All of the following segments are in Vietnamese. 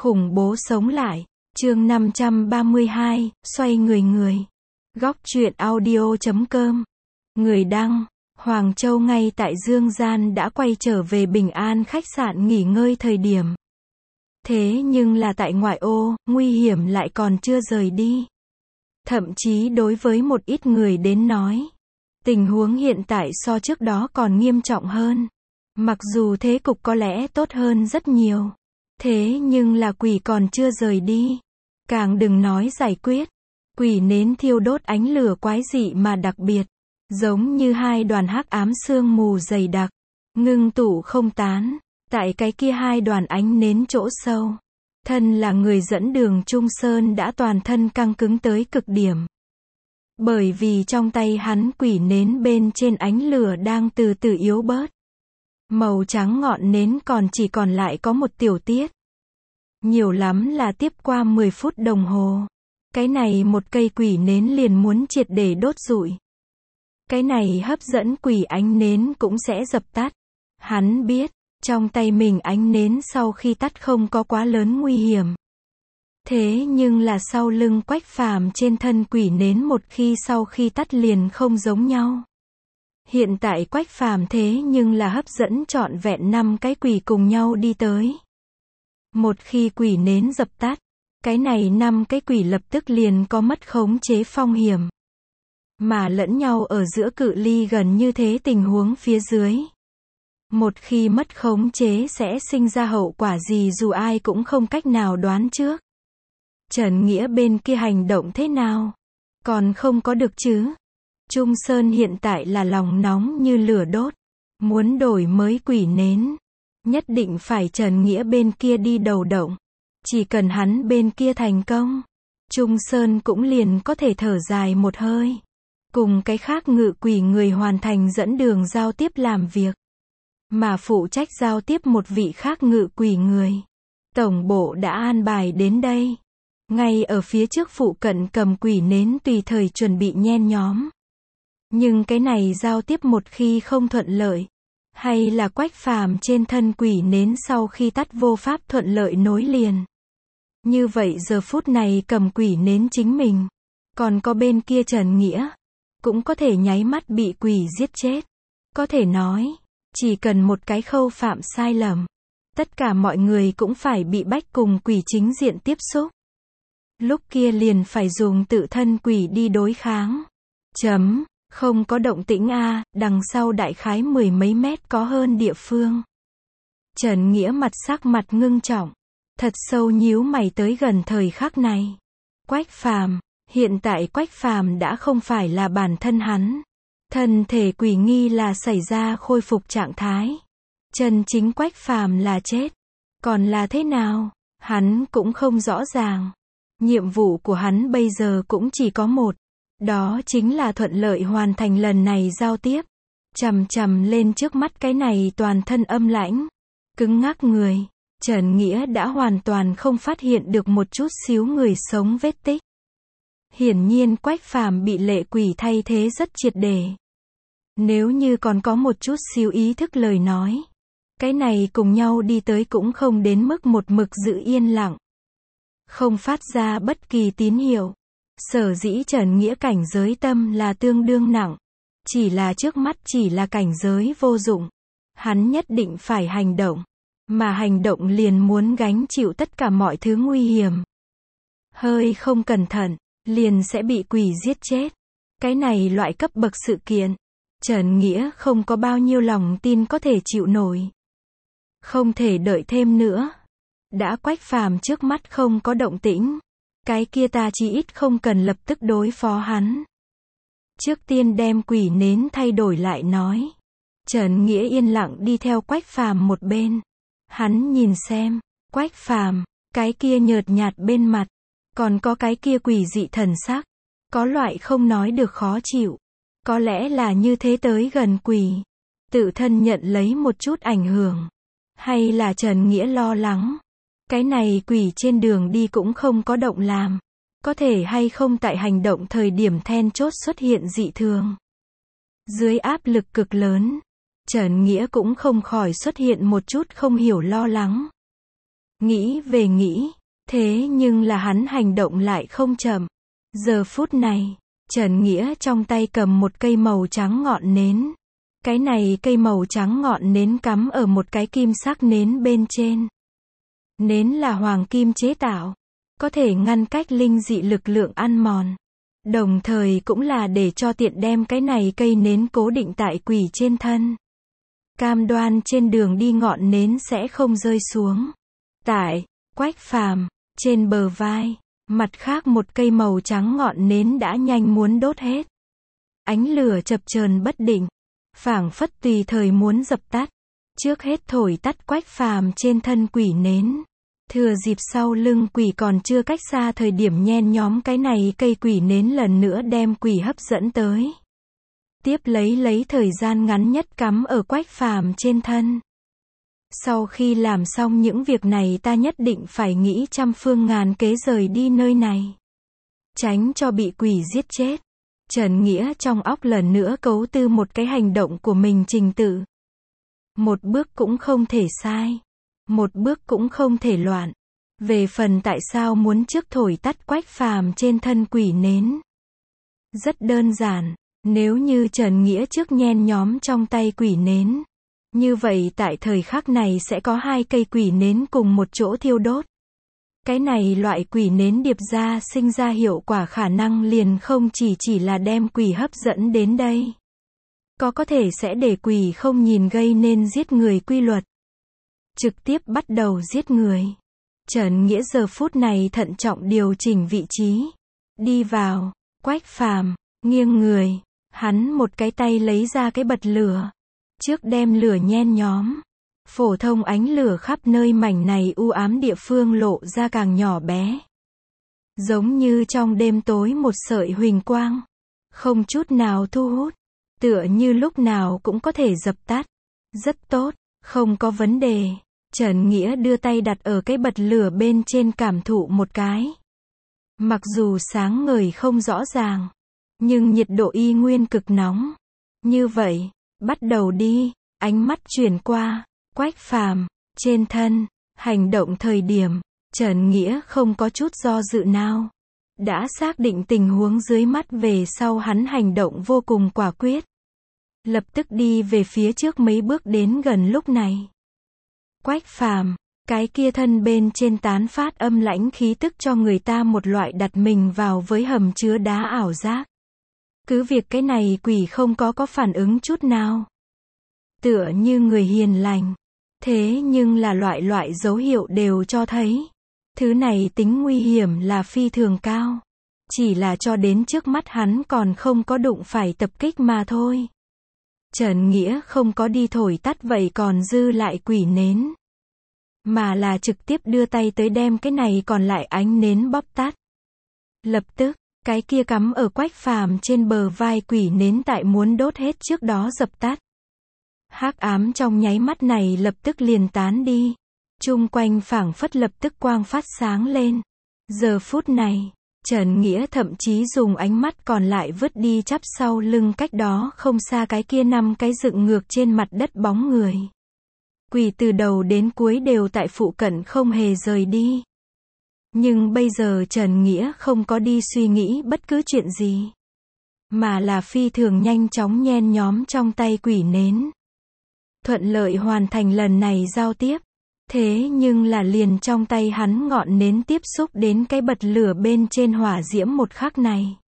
Khủng bố sống lại. Chương 532, xoay người. Góc truyện audio.com. Người đăng, Hoàng Châu ngay tại Dương Gian đã quay trở về Bình An khách sạn nghỉ ngơi thời điểm. Thế nhưng là tại ngoại ô, nguy hiểm lại còn chưa rời đi. Thậm chí đối với một ít người đến nói, tình huống hiện tại so trước đó còn nghiêm trọng hơn. Mặc dù thế cục có lẽ tốt hơn rất nhiều. Thế nhưng là quỷ còn chưa rời đi. Càng đừng nói giải quyết. Quỷ nến thiêu đốt ánh lửa quái dị mà đặc biệt. Giống như hai đoàn hắc ám sương mù dày đặc. Ngưng tụ không tán. Tại cái kia hai đoàn ánh nến chỗ sâu. Thân là người dẫn đường Trung Sơn đã toàn thân căng cứng tới cực điểm. Bởi vì trong tay hắn quỷ nến bên trên ánh lửa đang từ từ yếu bớt. Màu trắng ngọn nến chỉ còn lại có một tiểu tiết. Nhiều lắm là tiếp qua 10 phút đồng hồ. Cái này một cây quỷ nến liền muốn triệt để đốt rụi. Cái này hấp dẫn quỷ ánh nến cũng sẽ dập tắt. Hắn biết, trong tay mình ánh nến sau khi tắt không có quá lớn nguy hiểm. Thế nhưng là sau lưng Quách Phàm trên thân quỷ nến một khi sau khi tắt liền không giống nhau. Hiện tại Quách Phàm thế nhưng là hấp dẫn trọn vẹn 5 cái quỷ cùng nhau đi tới. Một khi quỷ nến dập tắt, cái này 5 cái quỷ lập tức liền có mất khống chế phong hiểm. Mà lẫn nhau ở giữa cự ly gần như thế tình huống phía dưới. Một khi mất khống chế sẽ sinh ra hậu quả gì dù ai cũng không cách nào đoán trước. Trần Nghĩa bên kia hành động thế nào? Còn không có được chứ? Trung Sơn hiện tại là lòng nóng như lửa đốt. Muốn đổi mới quỷ nến. Nhất định phải Trần Nghĩa bên kia đi đầu động. Chỉ cần hắn bên kia thành công. Trung Sơn cũng liền có thể thở dài một hơi. Cùng cái khác ngự quỷ người hoàn thành dẫn đường giao tiếp làm việc. Mà phụ trách giao tiếp một vị khác ngự quỷ người. Tổng bộ đã an bài đến đây. Ngay ở phía trước phụ cận cầm quỷ nến tùy thời chuẩn bị nhen nhóm. Nhưng cái này giao tiếp một khi không thuận lợi. Hay là Quách Phàm trên thân quỷ nến sau khi tắt vô pháp thuận lợi nối liền. Như vậy giờ phút này cầm quỷ nến chính mình. Còn có bên kia Trần Nghĩa. Cũng có thể nháy mắt bị quỷ giết chết. Có thể nói, chỉ cần một cái khâu phạm sai lầm. Tất cả mọi người cũng phải bị bách cùng quỷ chính diện tiếp xúc. Lúc kia liền phải dùng tự thân quỷ đi đối kháng. Không có động tĩnh a, đằng sau đại khái 10 mấy mét có hơn địa phương. Trần Nghĩa sắc mặt ngưng trọng, thật sâu nhíu mày tới gần thời khắc này. Quách Phàm, hiện tại Quách Phàm đã không phải là bản thân hắn. Thân thể quỷ nghi là xảy ra khôi phục trạng thái. Chân chính Quách Phàm là chết. Còn là thế nào, hắn cũng không rõ ràng. Nhiệm vụ của hắn bây giờ cũng chỉ có một. Đó chính là thuận lợi hoàn thành lần này giao tiếp. Chằm lên trước mắt cái này toàn thân âm lãnh, cứng ngắc người. Trần Nghĩa đã hoàn toàn không phát hiện được một chút xíu người sống vết tích. Hiển nhiên Quách Phàm bị lệ quỷ thay thế rất triệt để. Nếu như còn có một chút xíu ý thức lời nói. Cái này cùng nhau đi tới cũng không đến mức một mực giữ yên lặng. Không phát ra bất kỳ tín hiệu. Sở dĩ Trần Nghĩa cảnh giới tâm là tương đương nặng. Chỉ là trước mắt chỉ là cảnh giới vô dụng. Hắn nhất định phải hành động. Mà hành động liền muốn gánh chịu tất cả mọi thứ nguy hiểm. Hơi không cẩn thận, liền sẽ bị quỷ giết chết. Cái này loại cấp bậc sự kiện. Trần Nghĩa không có bao nhiêu lòng tin có thể chịu nổi. Không thể đợi thêm nữa. Đã Quách Phàm trước mắt không có động tĩnh. Cái kia ta chỉ ít không cần lập tức đối phó hắn. Trước tiên đem quỷ nến thay đổi lại nói. Trần Nghĩa yên lặng đi theo Quách Phàm một bên. Hắn nhìn xem, Quách Phàm, cái kia nhợt nhạt bên mặt. Còn có cái kia quỷ dị thần sắc. Có loại không nói được khó chịu. Có lẽ là như thế tới gần quỷ. Tự thân nhận lấy một chút ảnh hưởng. Hay là Trần Nghĩa lo lắng. Cái này quỷ trên đường đi cũng không có động làm. Có thể hay không tại hành động thời điểm then chốt xuất hiện dị thường. Dưới áp lực cực lớn, Trần Nghĩa cũng không khỏi xuất hiện một chút không hiểu lo lắng. Nghĩ về nghĩ, thế nhưng là hắn hành động lại không chậm. Giờ phút này, Trần Nghĩa trong tay cầm một cây màu trắng ngọn nến. Cái này cây màu trắng ngọn nến cắm ở một cái kim sắc nến bên trên. Nến là hoàng kim chế tạo, có thể ngăn cách linh dị lực lượng ăn mòn. Đồng thời cũng là để cho tiện đem cái này cây nến cố định tại quỷ trên thân. Cam đoan trên đường đi ngọn nến sẽ không rơi xuống. Tại Quách Phàm, trên bờ vai, mặt khác một cây màu trắng ngọn nến đã nhanh muốn đốt hết. Ánh lửa chập chờn bất định, phảng phất tùy thời muốn dập tắt. Trước hết thổi tắt Quách Phàm trên thân quỷ nến. Thừa dịp sau lưng quỷ còn chưa cách xa thời điểm nhen nhóm cái này cây quỷ nến lần nữa đem quỷ hấp dẫn tới. Tiếp lấy thời gian ngắn nhất cắm ở Quách Phàm trên thân. Sau khi làm xong những việc này ta nhất định phải nghĩ trăm phương ngàn kế rời đi nơi này. Tránh cho bị quỷ giết chết. Trần Nghĩa trong óc lần nữa cấu tư một cái hành động của mình trình tự. Một bước cũng không thể sai. Một bước cũng không thể loạn. Về phần tại sao muốn trước thổi tắt Quách Phàm trên thân quỷ nến. Rất đơn giản, nếu như Trần Nghĩa trước nhen nhóm trong tay quỷ nến. Như vậy tại thời khắc này sẽ có hai cây quỷ nến cùng một chỗ thiêu đốt. Cái này loại quỷ nến điệp ra sinh ra hiệu quả khả năng liền không chỉ là đem quỷ hấp dẫn đến đây. Có thể sẽ để quỷ không nhìn gây nên giết người quy luật. Trực tiếp bắt đầu giết người. Trần Nghĩa giờ phút này thận trọng điều chỉnh vị trí. Đi vào, Quách Phàm, nghiêng người. Hắn một cái tay lấy ra cái bật lửa. Trước đem lửa nhen nhóm. Phổ thông ánh lửa khắp nơi mảnh này u ám địa phương lộ ra càng nhỏ bé. Giống như trong đêm tối một sợi huỳnh quang. Không chút nào thu hút. Tựa như lúc nào cũng có thể dập tắt. Rất tốt, không có vấn đề. Trần Nghĩa đưa tay đặt ở cái bật lửa bên trên cảm thụ một cái. Mặc dù sáng ngời không rõ ràng. Nhưng nhiệt độ y nguyên cực nóng. Như vậy, bắt đầu đi. Ánh mắt chuyển qua Quách Phàm trên thân. Hành động thời điểm, Trần Nghĩa không có chút do dự nào. Đã xác định tình huống dưới mắt về sau hắn hành động vô cùng quả quyết. Lập tức đi về phía trước mấy bước đến gần lúc này. Quách Phàm, cái kia thân bên trên tán phát âm lãnh khí tức cho người ta một loại đặt mình vào với hầm chứa đá ảo giác. Cứ việc cái này quỷ không có phản ứng chút nào. Tựa như người hiền lành. Thế nhưng là loại dấu hiệu đều cho thấy. Thứ này tính nguy hiểm là phi thường cao. Chỉ là cho đến trước mắt hắn còn không có đụng phải tập kích mà thôi. Trần Nghĩa không có đi thổi tắt vậy còn dư lại quỷ nến. Mà là trực tiếp đưa tay tới đem cái này còn lại ánh nến bóp tắt. Lập tức, cái kia cắm ở Quách Phàm trên bờ vai quỷ nến tại muốn đốt hết trước đó dập tắt. Hắc ám trong nháy mắt này lập tức liền tán đi. Chung quanh phảng phất lập tức quang phát sáng lên. Giờ phút này, Trần Nghĩa thậm chí dùng ánh mắt còn lại vứt đi chắp sau lưng cách đó không xa cái kia 5 cái dựng ngược trên mặt đất bóng người. Quỷ từ đầu đến cuối đều tại phụ cận không hề rời đi. Nhưng bây giờ Trần Nghĩa không có đi suy nghĩ bất cứ chuyện gì. Mà là phi thường nhanh chóng nhen nhóm trong tay quỷ nến. Thuận lợi hoàn thành lần này giao tiếp. Thế nhưng là liền trong tay hắn ngọn nến tiếp xúc đến cái bật lửa bên trên hỏa diễm một khắc này.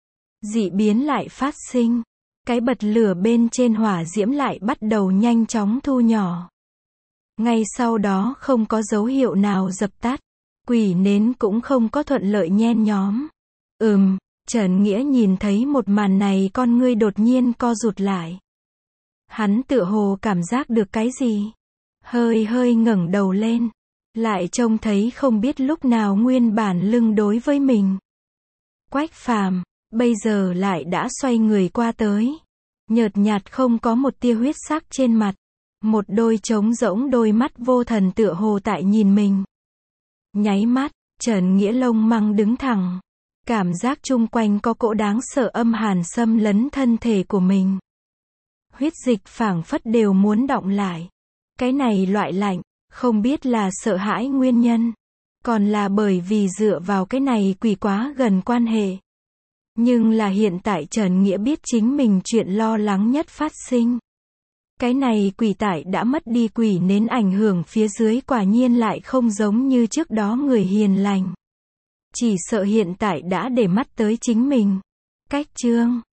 Dị biến lại phát sinh. Cái bật lửa bên trên hỏa diễm lại bắt đầu nhanh chóng thu nhỏ. Ngay sau đó không có dấu hiệu nào dập tắt. Quỷ nến cũng không có thuận lợi nhen nhóm. Trần Nghĩa nhìn thấy một màn này con ngươi đột nhiên co rụt lại. Hắn tựa hồ cảm giác được cái gì. Hơi ngẩng đầu lên. Lại trông thấy không biết lúc nào nguyên bản lưng đối với mình. Quách Phàm, bây giờ lại đã xoay người qua tới. Nhợt nhạt không có một tia huyết sắc trên mặt. Một đôi trống rỗng đôi mắt vô thần tựa hồ tại nhìn mình. Nháy mắt, Trần Nghĩa lông măng đứng thẳng. Cảm giác chung quanh có cỗ đáng sợ âm hàn xâm lấn thân thể của mình. Huyết dịch phảng phất đều muốn đọng lại. Cái này loại lạnh, Không biết là sợ hãi nguyên nhân, còn là bởi vì dựa vào cái này quỷ quá gần quan hệ. Nhưng là hiện tại Trần Nghĩa biết chính mình chuyện lo lắng nhất phát sinh. Cái này quỷ tại đã mất đi quỷ nến ảnh hưởng phía dưới quả nhiên lại không giống như trước đó người hiền lành. Chỉ sợ hiện tại đã để mắt tới chính mình. Cách chương